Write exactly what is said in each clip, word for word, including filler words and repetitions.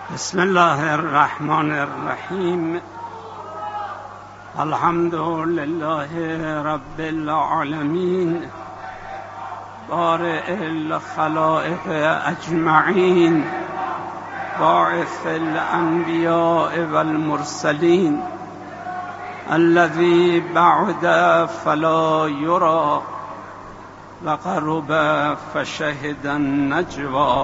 بسم الله الرحمن الرحیم. الحمد لله رب العالمین بارئ الخلائق اجمعین باعث الانبیاء والمرسلین الذی بعد فلا یرى وقرب فشهد النجوى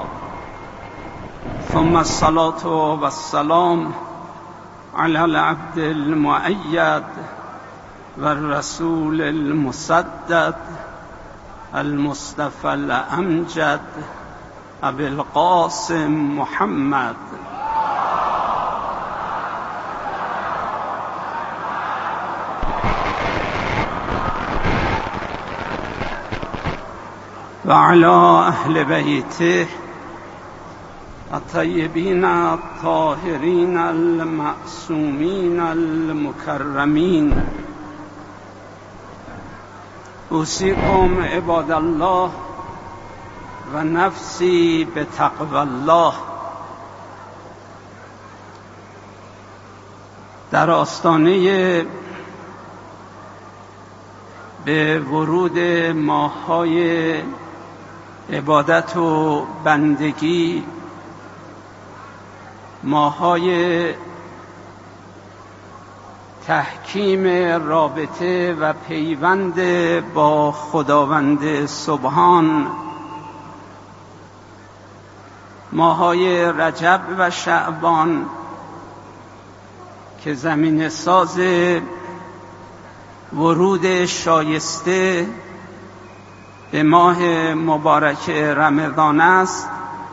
ثم الصلاة والسلام على العبد المؤيد والرسول المسدد المصطفى الأمجد أبي القاسم محمد وعلى أهل بيته الطيبين الطاهرين المعصومين المكرمين. أوصيكم عباد الله ونفسي بتقوى الله. در آستانه به ورود ماه‌های عبادت و بندگی، ماه‌های تحکیم رابطه و پیوند با خداوند سبحان، ماه‌های رجب و شعبان که زمینه ساز ورود شایسته به ماه مبارک رمضان است،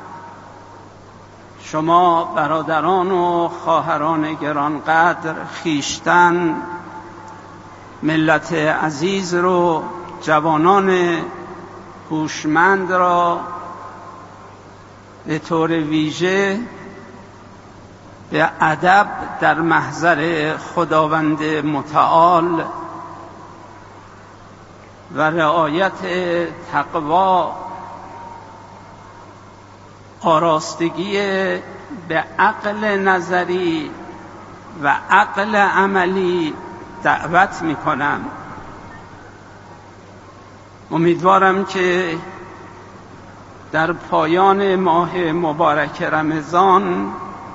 شما برادران و خواهران گرانقدر، خویشتن، ملت عزیز رو، جوانان هوشمند را به طور ویژه به ادب در محضر خداوند متعال و رعایت تقوا، آراستگی به عقل نظری و عقل عملی دعوت می‌کنم. امیدوارم که در پایان ماه مبارک رمضان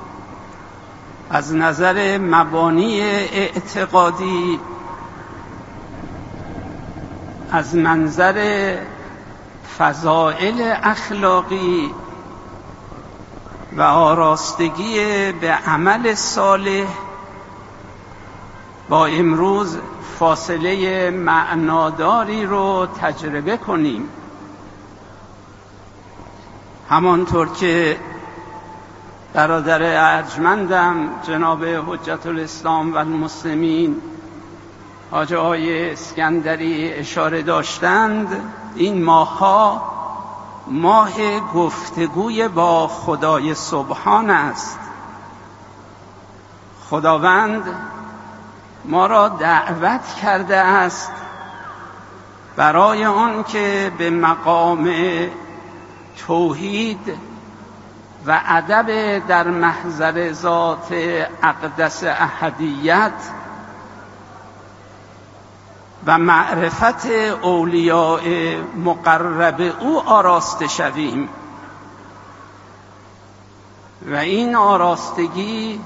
از نظر مبانی اعتقادی، از منظر فضائل اخلاقی و آراستگی به عمل صالح با امروز فاصله معناداری رو تجربه کنیم. همانطور که برادر ارجمندم جناب حجت الاسلام و المسلمین حاج آقای اسکندری اشاره داشتند، این ماه‌ها ماه گفتگوی با خدای سبحان است. خداوند ما را دعوت کرده است برای آن که به مقام توحید و ادب در محضر ذات اقدس احدیت و معرفت اولیاء مقرب او آراسته شویم و این آراستگی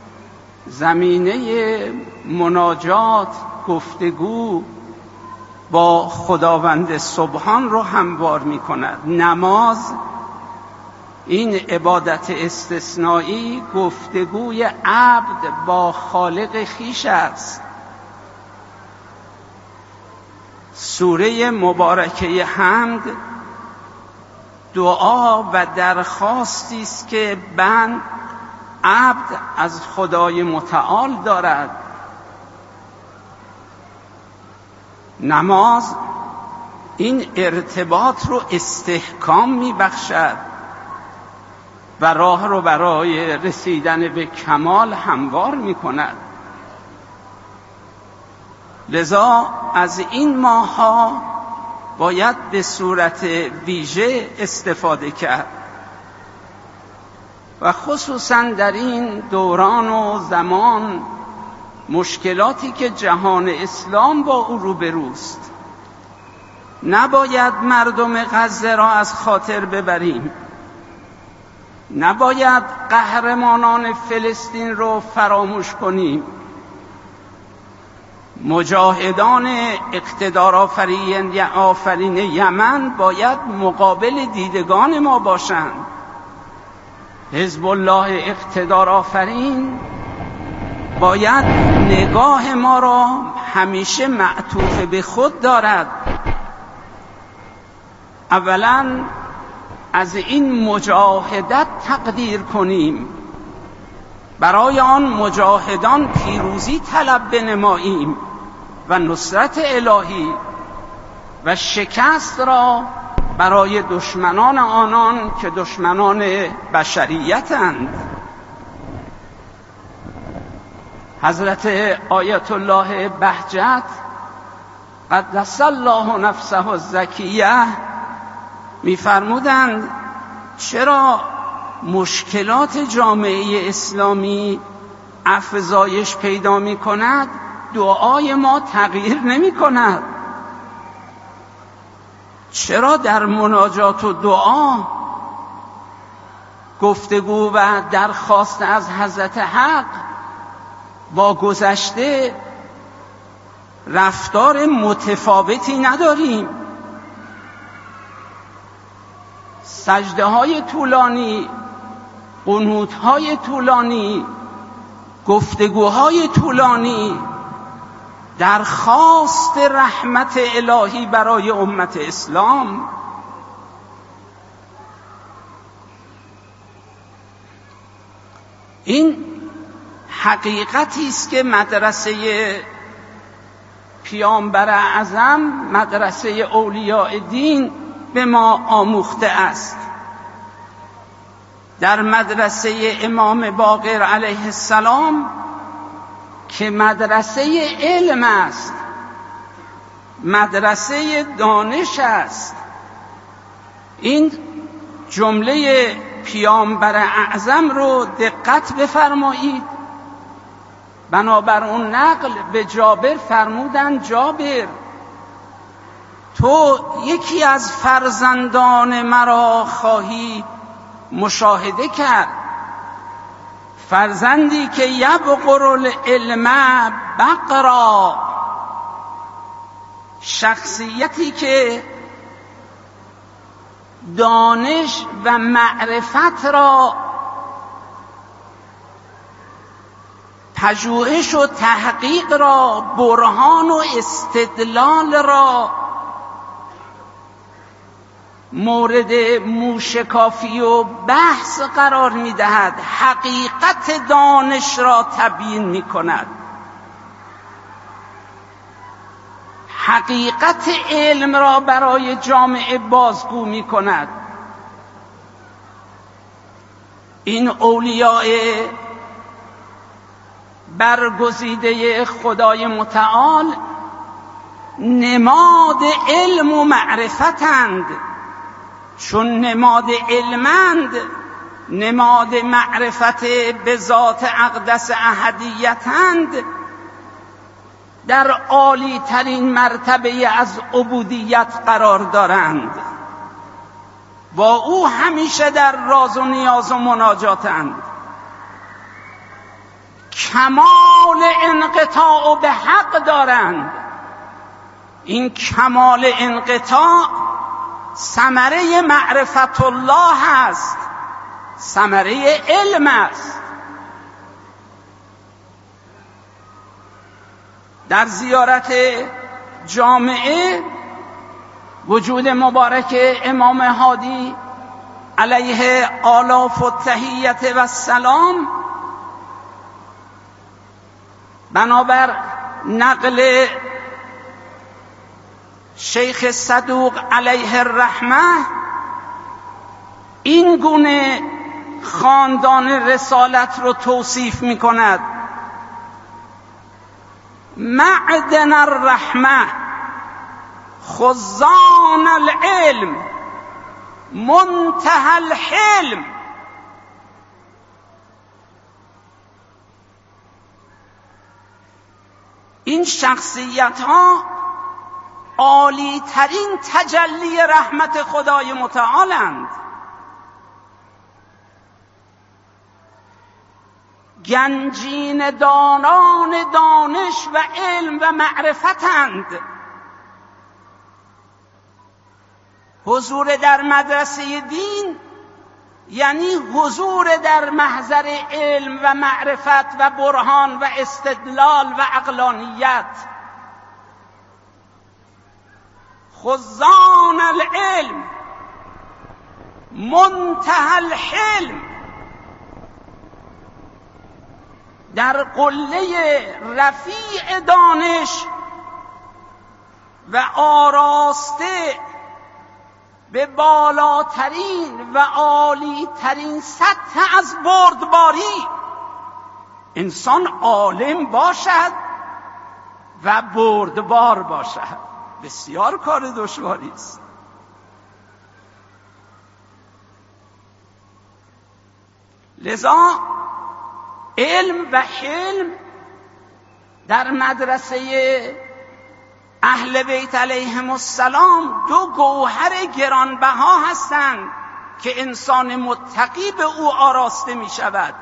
زمینه مناجات، گفتگو با خداوند سبحان رو هموار می کند. نماز، این عبادت استثنایی، گفتگوی عبد با خالق خویش است. سوره مبارکه حمد دعا و درخواستی است که بند عبد از خدای متعال دارد. نماز این ارتباط رو استحکام می‌بخشد و راه رو برای رسیدن به کمال هموار می‌کند. لذا از این ماه‌ها باید به صورت ویژه استفاده کرد و خصوصا در این دوران و زمان مشکلاتی که جهان اسلام با او روبروست، نباید مردم غزه را از خاطر ببریم، نباید قهرمانان فلسطین رو فراموش کنیم. مجاهدان اقتدار آفرین آفرین یمن باید مقابل دیدگان ما باشند. حزب الله اقتدار آفرین باید نگاه ما را همیشه معطوف به خود دارد. اولا از این مجاهدت تقدیر کنیم، برای آن مجاهدان پیروزی طلب بنماییم و نصرت الهی و شکست را برای دشمنان آنان که دشمنان بشریتند. حضرت آیت الله بهجت قدس الله نفسه الزکیه می‌فرمودند چرا مشکلات جامعه اسلامی افزایش پیدا می‌کند، دعای ما تغییر نمی‌کند؟ چرا در مناجات و دعا، گفتگو و درخواست از حضرت حق با گذشته رفتار متفاوتی نداریم؟ سجده های طولانی، قنوت های طولانی، گفتگوهای طولانی، درخواست رحمت الهی برای امت اسلام. این حقیقتی است که مدرسه پیامبر اعظم، مدرسه اولیاء دین به ما آموخته است. در مدرسه امام باقر علیه السلام که مدرسه علم است، مدرسه دانش است، این جمله پیامبر اعظم رو دقت بفرمایید. بنابر اون نقل به جابر فرمودن جابر تو یکی از فرزندان مرا خواهی مشاهده کرد، فرزندی که یبقر العلم بقرا، شخصیتی که دانش و معرفت را، پژوهش و تحقیق را، برهان و استدلال را مورد موشکافی و بحث قرار می‌دهد، حقیقت دانش را تبیین می‌کند، حقیقت علم را برای جامعه بازگو می‌کند. این اولیاء برگزیده خدای متعال نماد علم و معرفتند، چون نماد علمند، نماد معرفت به ذات اقدس احدیتند، در عالی ترین مرتبه از عبودیت قرار دارند، با او همیشه در راز و نیاز و مناجاتند. کمال انقطاع به حق دارند. این کمال انقطاع ثمره معرفت الله است، ثمره علم است. در زیارت جامعه وجود مبارک امام هادی علیه آلاف التحیت و السلام بنابر نقل شیخ صدوق علیه الرحمه این گونه خاندان رسالت رو توصیف می کند: معدن الرحمه، خزان العلم، منتهى الحلم. این شخصیت ها عالی ترین تجلی رحمت خدای متعالند، گنجین دانان دانش و علم و معرفتند. حضور در مدرسه دین یعنی حضور در محضر علم و معرفت و برهان و استدلال و عقلانیت. خزان العلم منتهى الحلم، در قله رفیع دانش و آراسته به بالاترین و عالی ترین سطح از بردباری انسان عالم باشد و بردبار باشد. بسیار کار دشواری است. لذا علم و حلم در مدرسه اهل بیت علیهم السلام دو گوهر گرانبها هستند که انسان متقی به او آراسته می شود.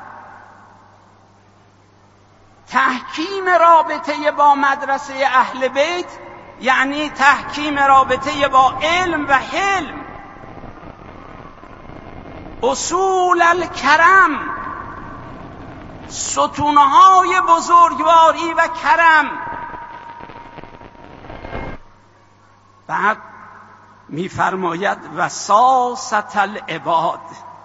تحکیم رابطه با مدرسه اهل بیت یعنی تحکیم رابطه با علم و حلم. اصول الکرم، ستونهای بزرگواری و کرم. بعد می‌فرماید وساست العباد،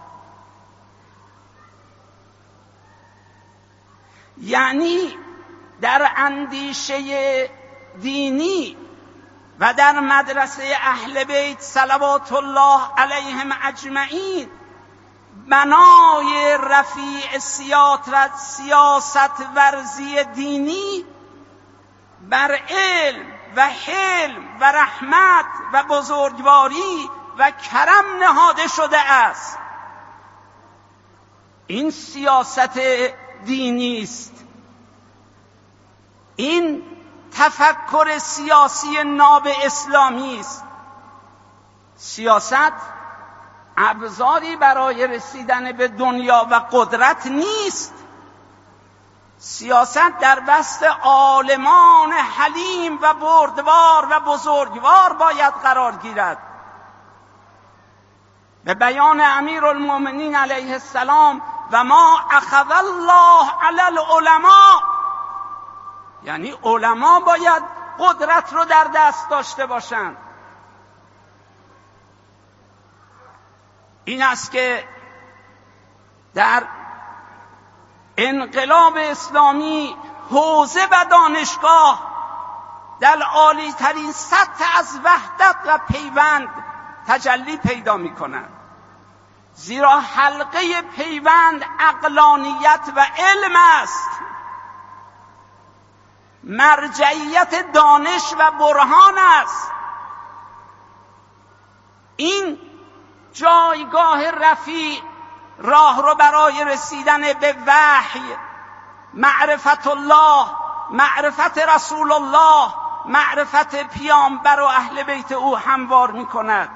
یعنی در اندیشه دینی و در مدرسه اهل بیت صلوات الله علیهم اجمعین بنای رفیع سیاست ورزی دینی بر علم و حلم و رحمت و بزرگواری و کرم نهاده شده است. این سیاست دینی است. این تفکر سیاسی ناب اسلامی است. سیاست ابزاری برای رسیدن به دنیا و قدرت نیست. سیاست در دست عالمان حلیم و بردبار و بزرگوار باید قرار گیرد. به بیان امیرالمومنین علیه السلام و ما اخذ الله علی العلماء، یعنی علما باید قدرت رو در دست داشته باشند. این است که در انقلاب اسلامی حوزه و دانشگاه در عالی ترین سطح از وحدت و پیوند تجلی پیدا می کنند، زیرا حلقه پیوند عقلانیت و علم است، مرجعیت دانش و برهان است. این جایگاه رفیع راه رو برای رسیدن به وحی، معرفت الله، معرفت رسول الله، معرفت پیامبر و اهل بیت او هموار می کند.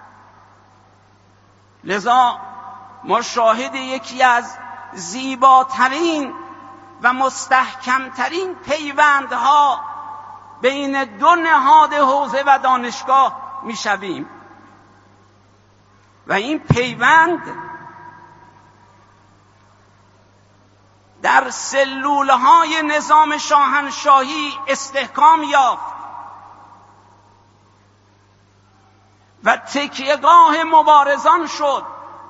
لذا ما شاهد یکی از زیباترین و مستحکمترین پیوندها بین دو نهاد حوزه و دانشگاه می شویم و این پیوند در سلولهای نظام شاهنشاهی استحکام یافت و تکیهگاه مبارزان شد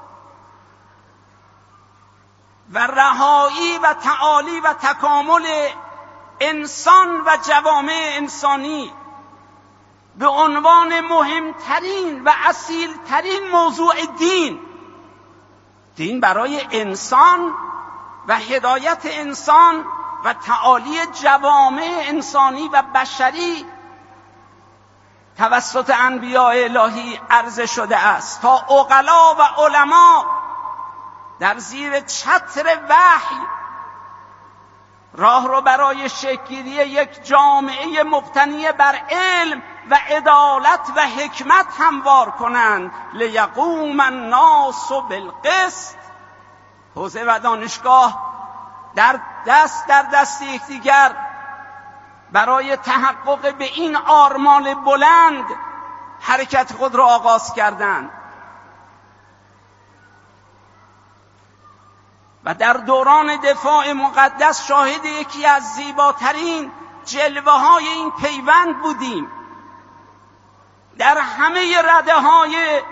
و رهایی و تعالی و تکامل انسان و جوامع انسانی به عنوان مهمترین و اصیلترین موضوع دین. دین برای انسان و هدایت انسان و تعالی جوامع انسانی و بشری توسط انبیاء الهی عرضه شده است تا عقلا و علما در زیر چتر وحی راه رو برای شکل‌گیری یک جامعه مبتنی بر علم و عدالت و حکمت هموار کنند. لیقوم الناس بالقسط. حوزه و دانشگاه در دست در دست یکدیگر برای تحقق به این آرمان بلند حرکت خود را آغاز کردند و در دوران دفاع مقدس شاهد یکی از زیباترین جلوه های این پیوند بودیم. در همه رده های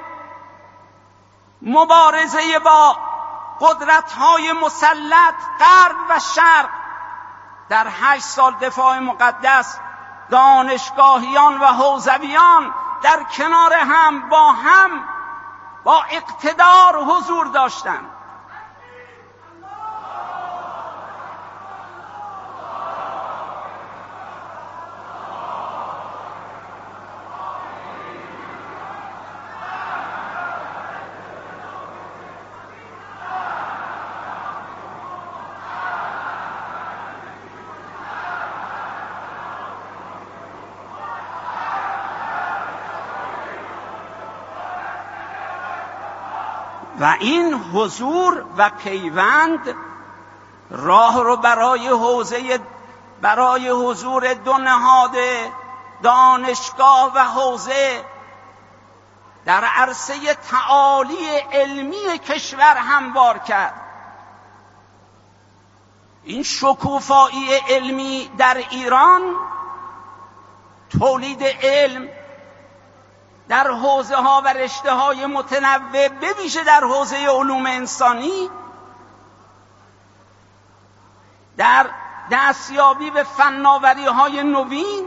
مبارزه با قدرت های مسلط غرب و شرق، در هشت سال دفاع مقدس دانشگاهیان و حوزویان در کنار هم با هم با اقتدار حضور داشتند. و این حضور و پیوند راه رو برای حوزه برای حضور دو نهاد دانشگاه و حوزه در عرصه تعالی علمی کشور هموار کرد. این شکوفایی علمی در ایران، تولید علم در حوزه ها و رشته های متنوع، به ویژه در حوزه علوم انسانی، در دستیابی به فناوری های نوین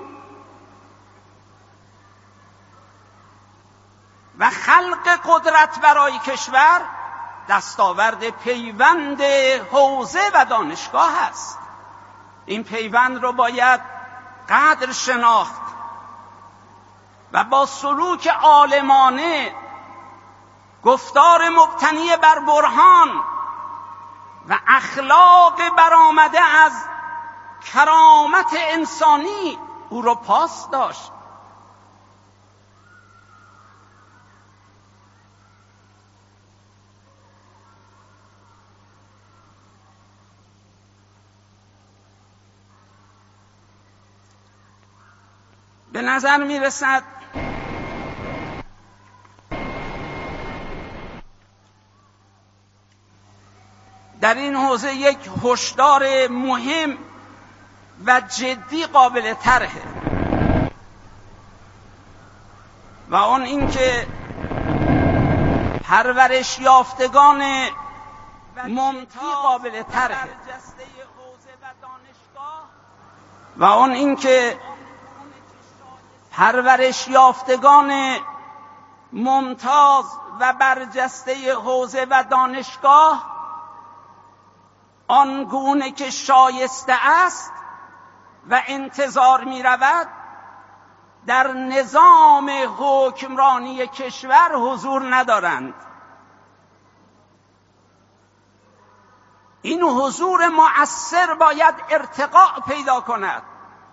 و خلق قدرت برای کشور دستاورد پیوند حوزه و دانشگاه است. این پیوند رو باید قدر شناخت و با سلوک عالمانه، گفتار مبتنی بر برهان و اخلاق برآمده از کرامت انسانی او را پاس داشت. به نظر می رسد در این حوزه یک هشدار مهم و جدی قابل طرحه و اون این که پرورش یافتگان ممتاز قابل طرحه و اون این که پرورش یافتگان ممتاز و برجسته حوزه و دانشگاه آنگونه که شایسته است و انتظار می رود در نظام حکمرانی کشور حضور ندارند. این حضور مؤثر باید ارتقا پیدا کند.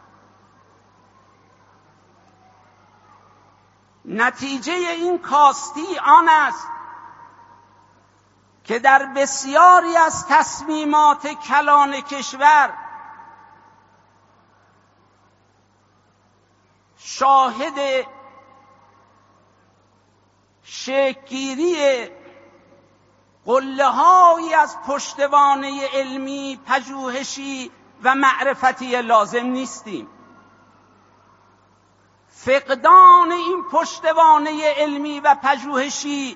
نتیجه این کاستی آن است که در بسیاری از تصمیمات کلان کشور شاهد شکل‌گیری قله‌هایی از پشتوانه علمی، پژوهشی و معرفتی لازم نیستیم. فقدان این پشتوانه علمی و پژوهشی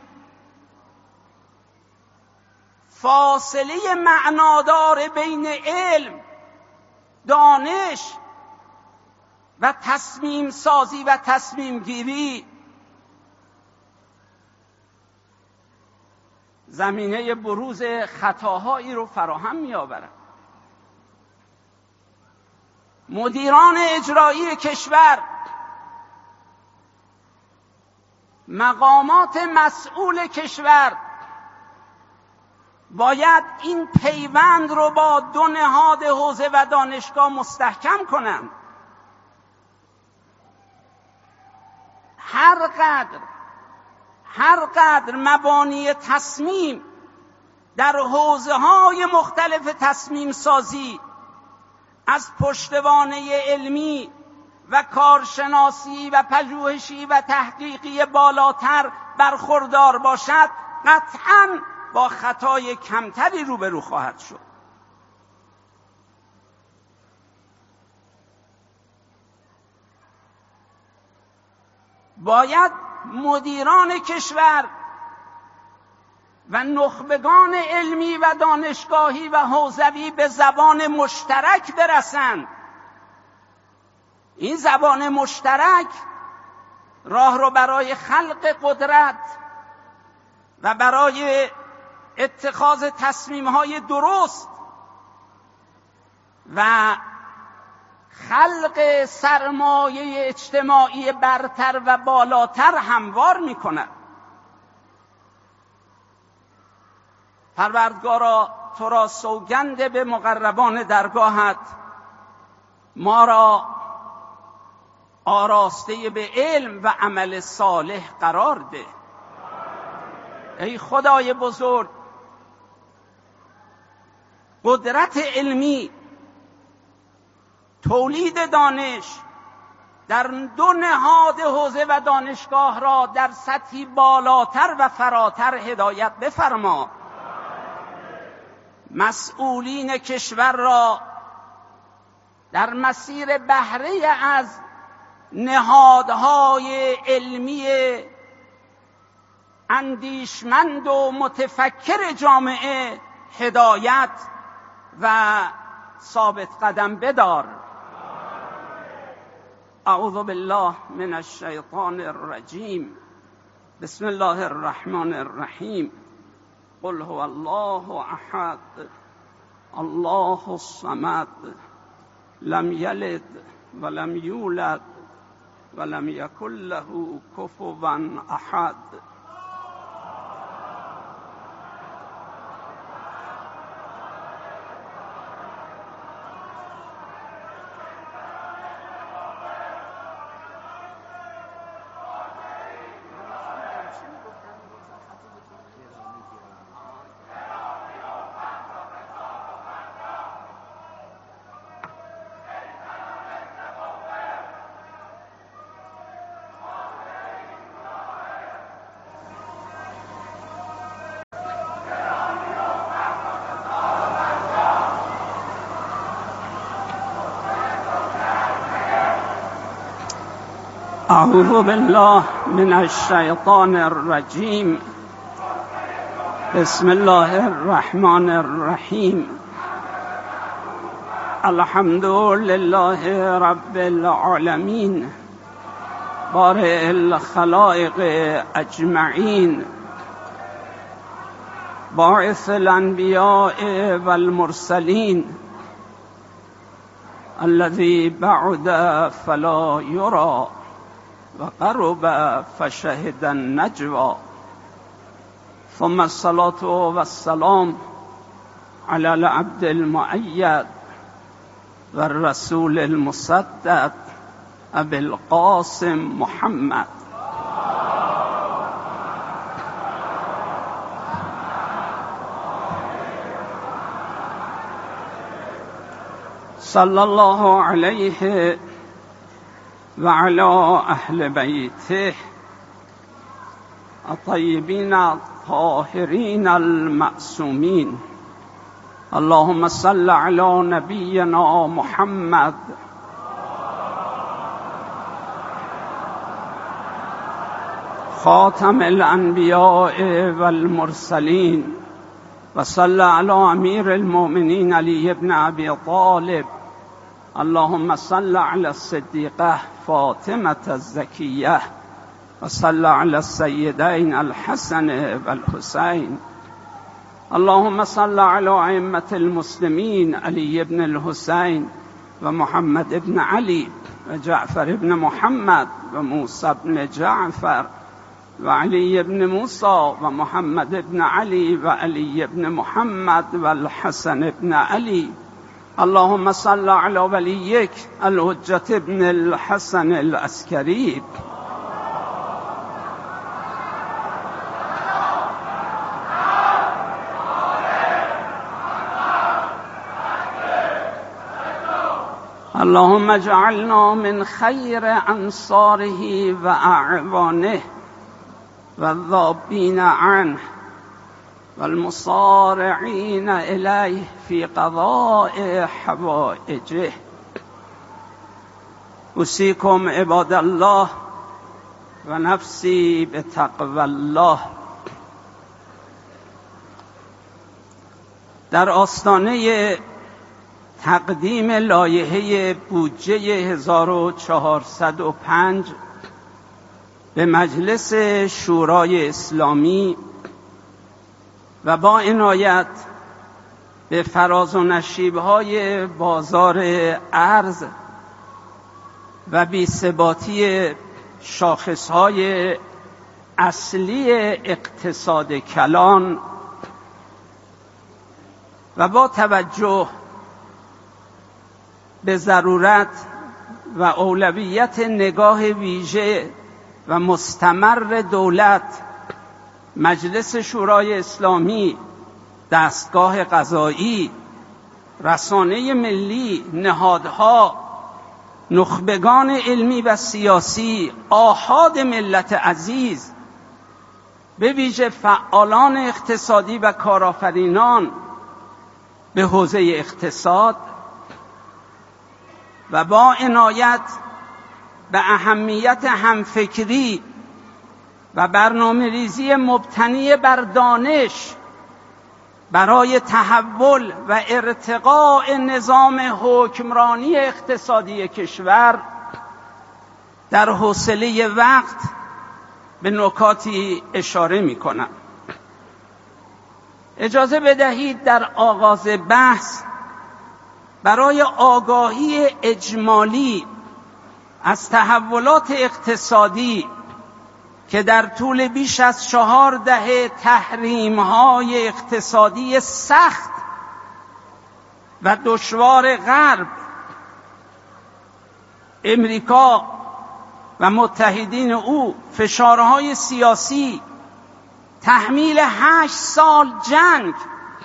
فاصله معنادار بین علم، دانش و تصمیم سازی و تصمیم گیری زمینه بروز خطاهایی رو فراهم می آورد. مدیران اجرایی کشور، مقامات مسئول کشور باید این پیوند رو با دو نهاد حوزه و دانشگاه مستحکم کنند. هر قدر هر قدر مبانی تصمیم در حوزه‌های مختلف تصمیم سازی از پشتوانه علمی و کارشناسی و پژوهشی و تحقیقی بالاتر برخوردار باشد، قطعاً با خطای کمتری روبرو خواهد شد. باید مدیران کشور و نخبگان علمی و دانشگاهی و حوزوی به زبان مشترک برسند. این زبان مشترک راه رو برای خلق قدرت و برای اتخاذ تصمیم‌های درست و خلق سرمایه اجتماعی برتر و بالاتر هموار می‌کند. پروردگارا تو را سوگند به مقربان درگاهت، ما را آراسته به علم و عمل صالح قرار ده. ای خدای بزرگ، قدرت علمی، تولید دانش در دو نهاد حوزه و دانشگاه را در سطحی بالاتر و فراتر هدایت بفرما. مسئولین کشور را در مسیر بهره از نهادهای علمی اندیشمند و متفکر جامعه هدایت و ثابت قدم بدار. اعوذ بالله من الشیطان الرجیم. بسم الله الرحمن الرحیم. قل هو الله احد الله الصمد لم یلد ولم یولد ولم یکن له کفوا احد. اعوذ بالله من الشیطان الرجیم. بسم الله الرحمن الرحیم. الحمد لله رب العالمین بارئ الخلائق اجمعین باعث الانبیاء والمرسلین الذي بعد فلا يرى وقرب فشهد النجوى. ثم الصلاة والسلام على العبد المؤيد والرسول المصدق أبي القاسم محمد صلى الله عليه وعلى أهل بيته الطيبين الطاهرين المعصومين. اللهم صل على نبينا محمد خاتم الأنبياء والمرسلين، وصل على أمير المؤمنين علي بن أبي طالب. اللهم صل على الصديقة فاطمة الزكية، وصل على السيدين الحسن والحسين. اللهم صل على أئمة المسلمين علي بن الحسين ومحمد بن علي وجعفر بن محمد وموسى بن جعفر و علی بن موسی و محمد بن علی و علی بن محمد و الحسن بن علی. اللهم صل علی ولیک الحجة ابن الحسن العسکری. اللهم اجعلنا من خیر انصاره و اعوانه و الذابین عنه و المصارعین الیه فی قضاء حوائجه. اوصیکم عباد الله و نفسی بتقوی الله. در آستانه تقدیم لایحه بودجه هزار و چهارصد و پنج به مجلس شورای اسلامی و با عنایت به فراز و نشیب‌های بازار ارز و بی‌ثباتی شاخص‌های اصلی اقتصاد کلان و با توجه به ضرورت و اولویت نگاه ویژه و مستمر دولت، مجلس شورای اسلامی، دستگاه قضایی، رسانه ملی، نهادها، نخبگان علمی و سیاسی، آحاد ملت عزیز، به ویژه فعالان اقتصادی و کارآفرینان به حوزه اقتصاد و با عنایت به اهمیت همفکری و برنامه ریزی مبتنی بر دانش برای تحول و ارتقاء نظام حکمرانی اقتصادی کشور، در حوصله وقت به نکاتی اشاره می کنم. اجازه بدهید در آغاز بحث برای آگاهی اجمالی از تحولات اقتصادی که در طول بیش از چهار دهه تحریم‌های اقتصادی سخت و دشوار غرب، امریکا و متحدین او، فشارهای سیاسی، تحمیل هشت سال جنگ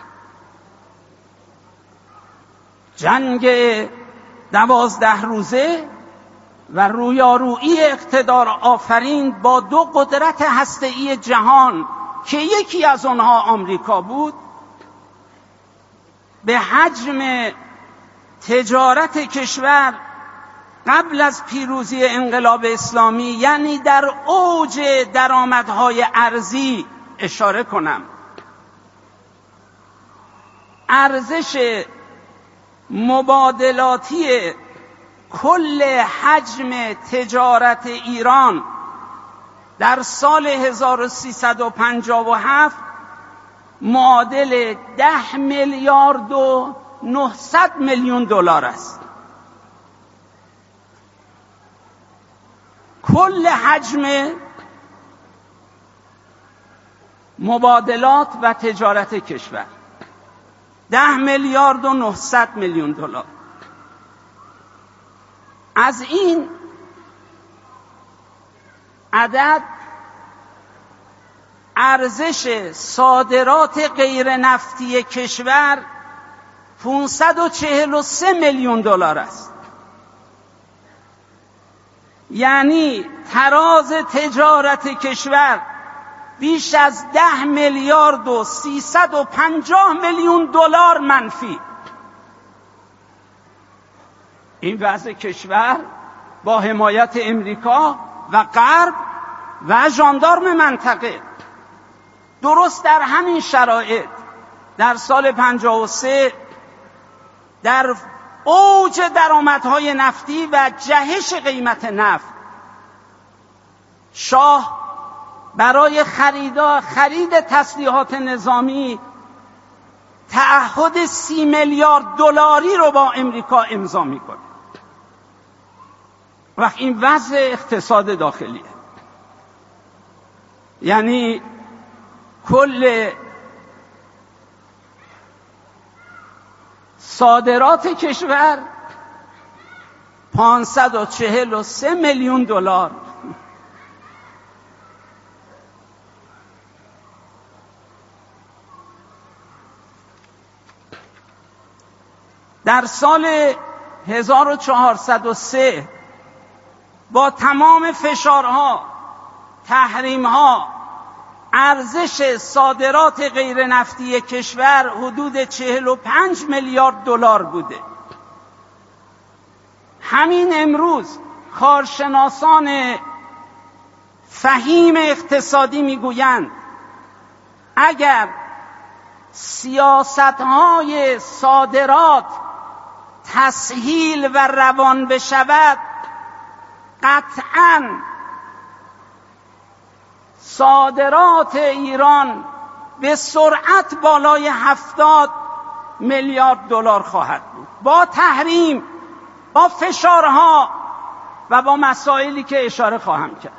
جنگ دوازده روزه و رویارویی اقتدار آفرین با دو قدرت هسته‌ای جهان که یکی از آنها آمریکا بود، به حجم تجارت کشور قبل از پیروزی انقلاب اسلامی، یعنی در اوج درآمدهای ارزی اشاره کنم. ارزش مبادلاتی کل حجم تجارت ایران در سال هزار و سیصد و پنجاه و هفت معادل ده میلیارد و نهصد میلیون دلار است. کل حجم مبادلات و تجارت کشور ده میلیارد و نهصد میلیون دلار. از این عدد ارزش صادرات غیر نفتی کشور پانصد و چهل و سه میلیون دلار است. یعنی تراز تجارت کشور بیش از ده میلیارد و سیصد و پنجاه میلیون دلار منفی. این وضع کشور با حمایت امریکا و غرب و ژاندارم منطقه. درست در همین شرایط در سال پنجاه و سه در اوج درآمدهای نفتی و جهش قیمت نفت، شاه برای خریدا خرید تسلیحات نظامی تعهد سی میلیارد دلاری رو با امریکا امضا میکنه. وقت این وضع اقتصاد داخلیه. یعنی کل صادرات کشور پانصد و چهل و سه میلیون دلار. در سال هزار و چهارصد و سه با تمام فشارها، تحریمها، ارزش صادرات غیر نفتی کشور حدود چهل و پنج میلیارد دلار بوده. همین امروز کارشناسان فهیم اقتصادی میگویند اگر سیاست‌های صادرات تسهیل و روان بشود، قطعاً صادرات ایران به سرعت بالای هفتاد میلیارد دلار خواهد بود، با تحریم، با فشارها و با مسائلی که اشاره خواهم کرد.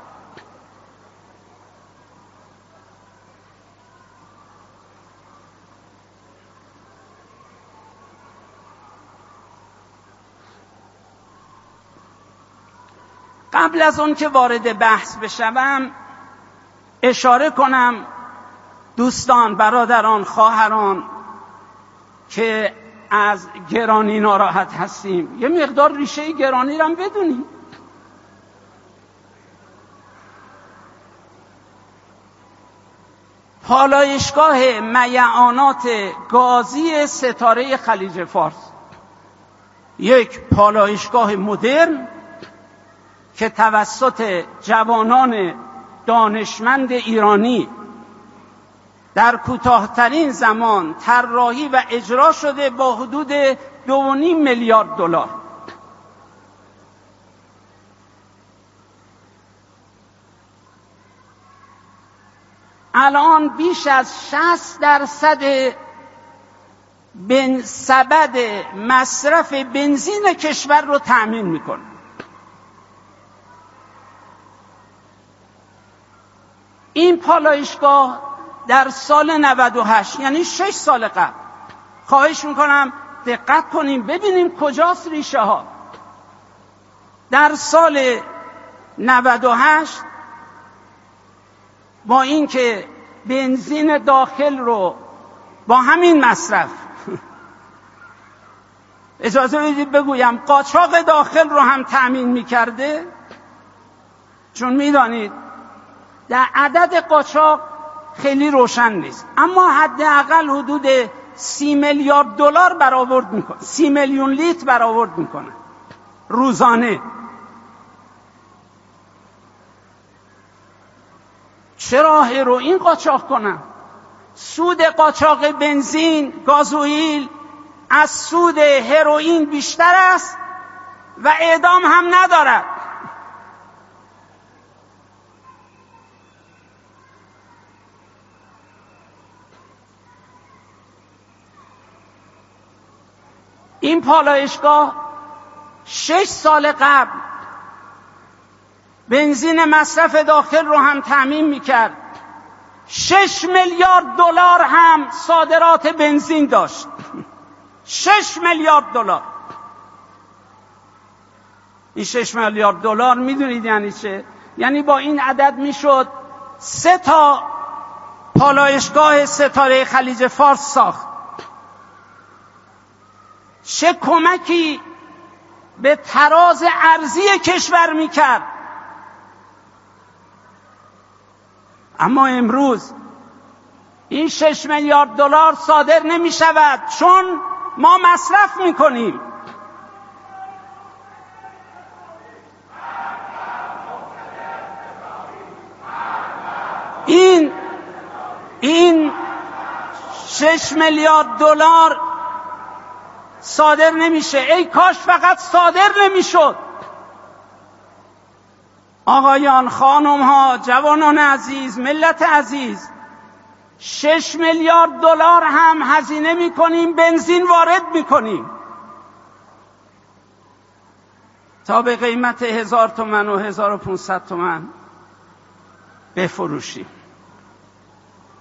قبل از اون که وارد بحث بشوم اشاره کنم دوستان، برادران، خواهران که از گرانی ناراحت هستیم، یه مقدار ریشه گرانی رو هم بدونیم. پالایشگاه میعانات گازی ستاره خلیج فارس، یک پالایشگاه مدرن که توسط جوانان دانشمند ایرانی در کوتاه‌ترین زمان طراحی و اجرا شده با حدود دو و نیم میلیارد دلار. الان بیش از شصت درصد بن سبد مصرف بنزین کشور رو تأمین میکنه. این پالایشگاه در سال نود و هشت، یعنی شش سال قبل، خواهش میکنم دقت کنیم ببینیم کجاست ریشه ها. در سال نود و هشت با اینکه بنزین داخل رو با همین مصرف اجازه بدید بگویم قاچاق داخل رو هم تأمین میکرده، چون میدانید در عدد قاچاق خیلی روشن نیست، اما حداقل حدود سی میلیارد دلار برآورد میکنه، سی میلیون لیتر برآورد میکنه روزانه. چرا هروئین قاچاق کنن؟ سود قاچاق بنزین، گازوئیل از سود هروئین بیشتر است و اعدام هم ندارد. این پالایشگاه شش سال قبل بنزین مصرف داخل رو هم تأمین میکرد، شش میلیارد دلار هم صادرات بنزین داشت. شش میلیارد دلار. این شش میلیارد دلار میدونید یعنی چه؟ یعنی با این عدد میشد سه تا پالایشگاه ستاره خلیج فارس ساخت. چه کمکی به تراز ارزی کشور میکرد. اما امروز این شش میلیارد دلار صادر نمی شود چون ما مصرف می کنیم. این این شش میلیارد دلار صادر نمیشه. ای کاش فقط صادر نمیشد. آقایان، خانم ها، جوانان عزیز، ملت عزیز، شش میلیارد دلار هم هزینه میکنیم، بنزین وارد میکنیم تا به قیمت هزار تومن و هزار و پونصد تومن بفروشیم.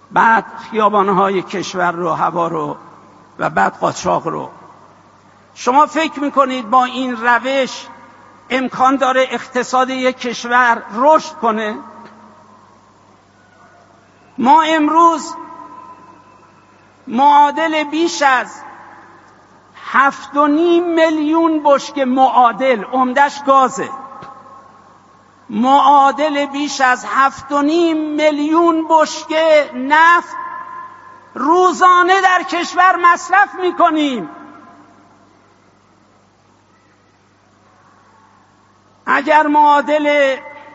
بعد خیابانهای کشور رو، هوا رو و بعد قاچاق رو. شما فکر میکنید با این روش امکان داره اقتصاد یک کشور رشد کنه؟ ما امروز معادل بیش از هفت و نیم میلیون بشکه معادل، عمدش گازه، معادل بیش از هفت و نیم میلیون بشکه نفت روزانه در کشور مصرف میکنیم. اگر معادل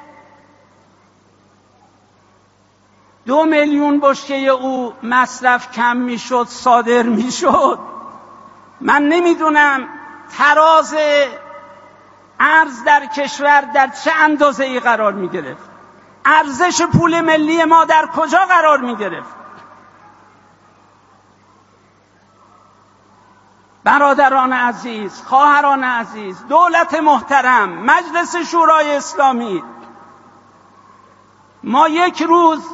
دو میلیون بشکه او مصرف کم میشد، صادر میشد، من نمیدونم تراز ارز در کشور در چه اندازه ای قرار میگرفت، ارزش پول ملی ما در کجا قرار میگرفت. برادران عزیز، خواهران عزیز، دولت محترم، مجلس شورای اسلامی، ما یک روز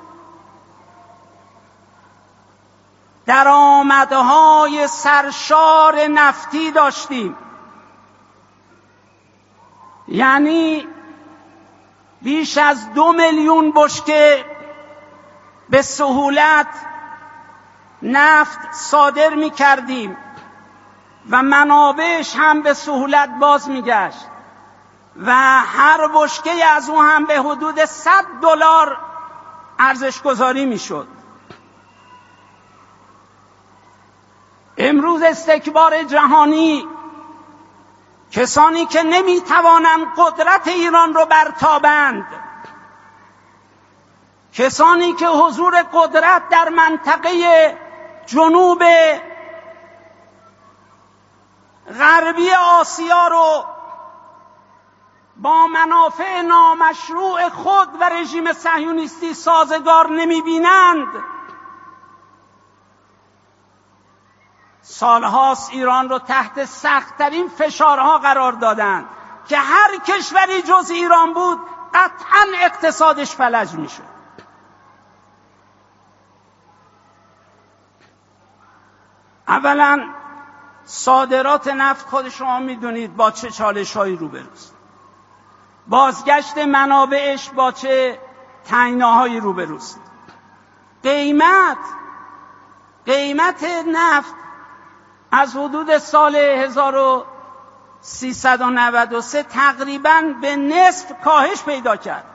درآمدهای سرشار نفتی داشتیم، یعنی بیش از دو میلیون بشکه به سهولت نفت صادر می کردیم و منابعش هم به سهولت باز می گشت و هر بشکه از اون هم به حدود صد دلار ارزش گذاری می شد. امروز استکبار جهانی، کسانی که نمی توانند قدرت ایران رو برتابند، کسانی که حضور قدرت در منطقه جنوب غربی آسیا رو با منافع نامشروع خود و رژیم صهیونیستی سازگار نمی بینند، سالهاست ایران رو تحت سخت‌ترین فشارها قرار دادند که هر کشوری جز ایران بود قطعاً اقتصادش فلج میشد. اولا صادرات نفت خود شما میدونید با چه چالش‌هایی روبروست، بازگشت منابعش با چه تنگناهایی روبروست. قیمت قیمت نفت از حدود سال هزار و سیصد و نود و سه تقریباً به نصف کاهش پیدا کرد.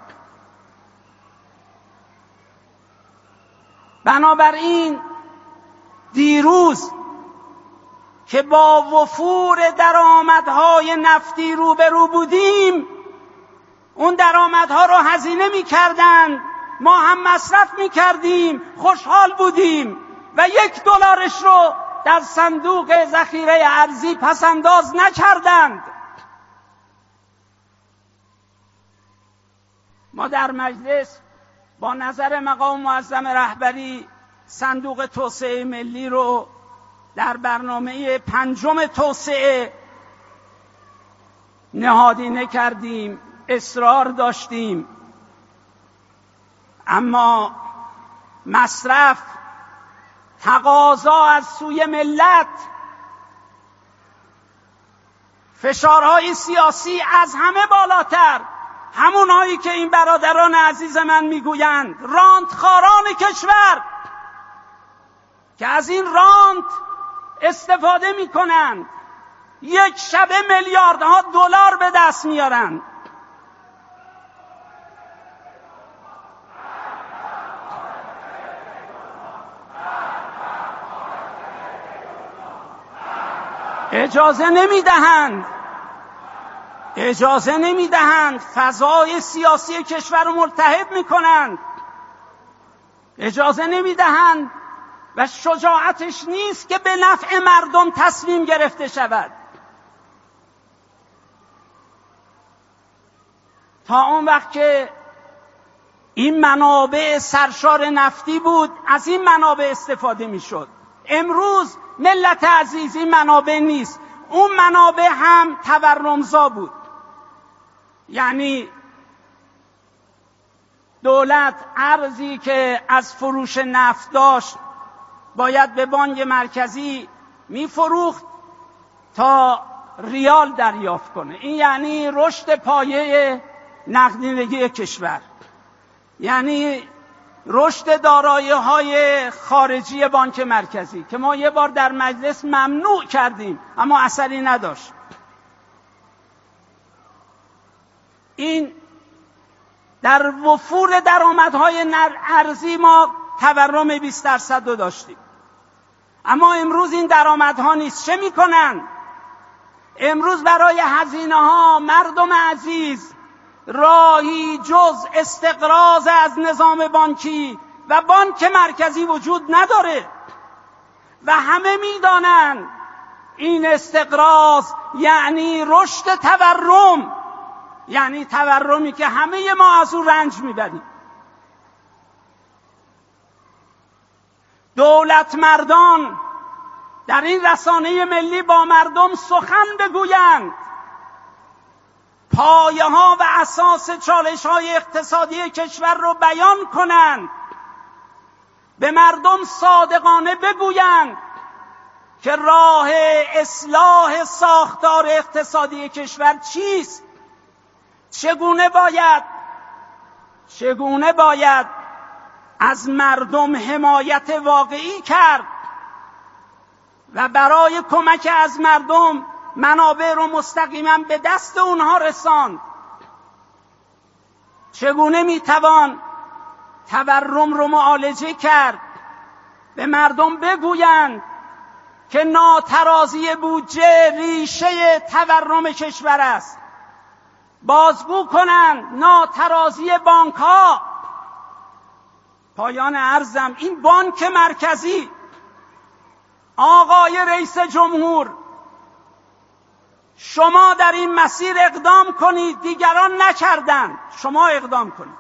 بنابراین دیروز که با وفور درآمدهای نفتی روبرو بودیم، اون درآمدها رو هزینه می‌کردند، ما هم مصرف می‌کردیم، خوشحال بودیم و یک دلارش رو در صندوق ذخیره ارزی پسنداز نکردند. ما در مجلس با نظر مقام معظم رهبری صندوق توسعه ملی رو در برنامه پنجم توسعه نهادینه کردیم، اصرار داشتیم، اما مصرف، تقاضا از سوی ملت، فشارهای سیاسی از همه بالاتر، همونهایی که این برادران عزیز من میگویند راندخاران کشور که از این راند استفاده میکنند، یک شبه میلیاردها دلار به دست میارند. اجازه نمیدهند اجازه نمیدهند فضای سیاسی کشور رو ملتهب میکنند، اجازه نمیدهند و شجاعتش نیست که به نفع مردم تصمیم گرفته شود. تا اون وقت که این منابع سرشار نفتی بود، از این منابع استفاده میشد. امروز ملت عزیز این منابع نیست، اون منابع هم تورمزا بود. یعنی دولت ارزی که از فروش نفت داشت باید به بانک مرکزی میفروخت تا ریال دریافت کنه. این یعنی رشد پایه نقدینگی کشور، یعنی رشد دارایی‌های خارجی بانک مرکزی که ما یه بار در مجلس ممنوع کردیم اما اثری نداشت. این در وفور درآمدهای ارزی ما تورم بیست درصد رو داشتیم، اما امروز این درآمدها نیست. چه میکنن؟ امروز برای هزینه ها مردم عزیز راهی جز استقراض از نظام بانکی و بانک مرکزی وجود نداره و همه میدانند این استقراض یعنی رشد تورم، یعنی تورمی که همه ما از اون رنج میبریم. دولت مردان در این رسانه ملی با مردم سخن بگویند، پایه ها و اساس چالش های اقتصادی کشور رو بیان کنند، به مردم صادقانه بگویند که راه اصلاح ساختار اقتصادی کشور چیست، چگونه باید چگونه باید از مردم حمایت واقعی کرد و برای کمک از مردم منابع رو مستقیما به دست اونها رساند. چگونه میتوان تورم رو معالجه کرد؟ به مردم بگویند که ناترازی بودجه ریشه تورم کشور است. بازگو کنند ناترازی بانک ها. پایان عرضم، این بانک مرکزی، آقای رئیس جمهور، شما در این مسیر اقدام کنید، دیگران نکردند، شما اقدام کنید.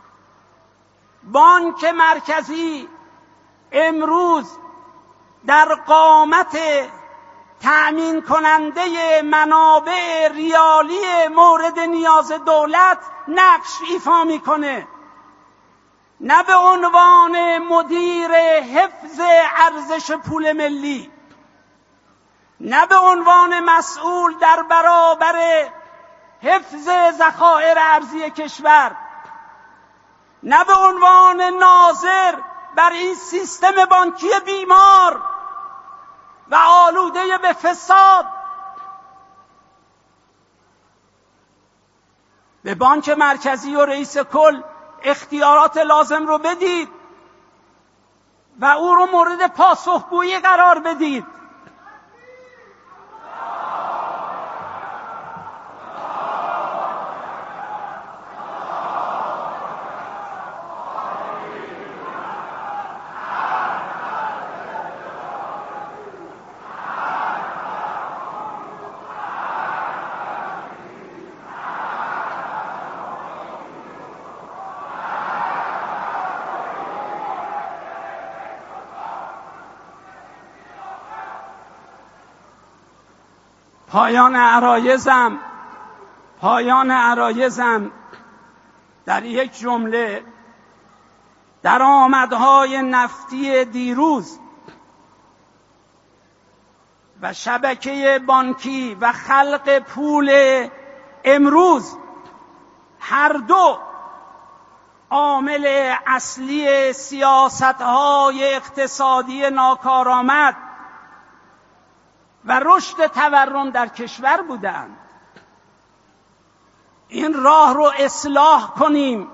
بانک مرکزی امروز در قامت تأمین کننده منابع ریالی مورد نیاز دولت نقش ایفا میکنه، نه به عنوان مدیر حفظ ارزش پول ملی، نه به عنوان مسئول در برابر حفظ ذخایر ارزی کشور، نه به عنوان ناظر بر این سیستم بانکی بیمار و آلوده به فساد. به بانک مرکزی و رئیس کل اختیارات لازم رو بدید و او رو مورد پاسخگویی قرار بدید. پایان عرایزم پایان عرایزم در یک جمله، درآمدهای نفتی دیروز و شبکه بانکی و خلق پول امروز هر دو عامل اصلی سیاست‌های اقتصادی ناکارآمد و رشد تورم در کشور بودند. این راه رو اصلاح کنیم.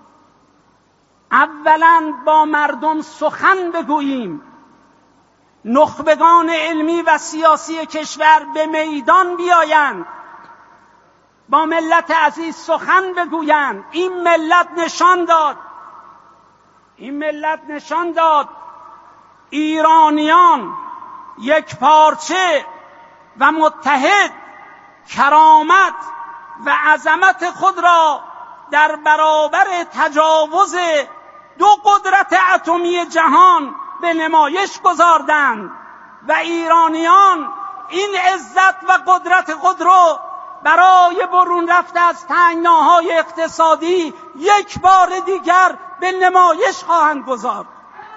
اولاً با مردم سخن بگوییم، نخبگان علمی و سیاسی کشور به میدان بیایند، با ملت عزیز سخن بگویند. این ملت نشان داد این ملت نشان داد ایرانیان یک پارچه و متحد کرامت و عظمت خود را در برابر تجاوز دو قدرت اتمی جهان به نمایش گذاردند و ایرانیان این عزت و قدرت خود را برای برون رفته از تنگناهای اقتصادی یک بار دیگر به نمایش خواهند گذارد.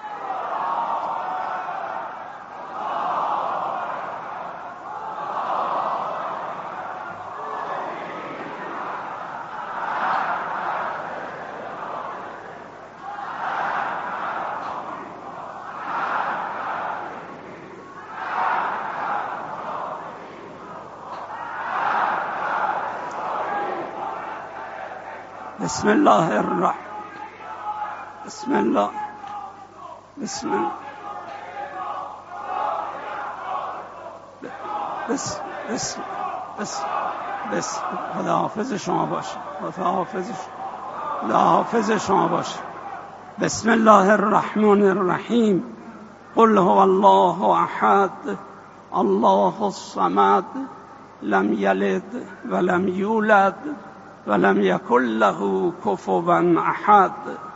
بسم الله الرحمن بسم الله بسم الله بس بس بس بس خدا حافظ شما باشه. خدا حافظ خدا حافظ شما باشه. بسم الله الرحمن الرحیم. قل هو الله احد الله الصمد لم یلد ولم یولد ولم یکن له کفوا احد.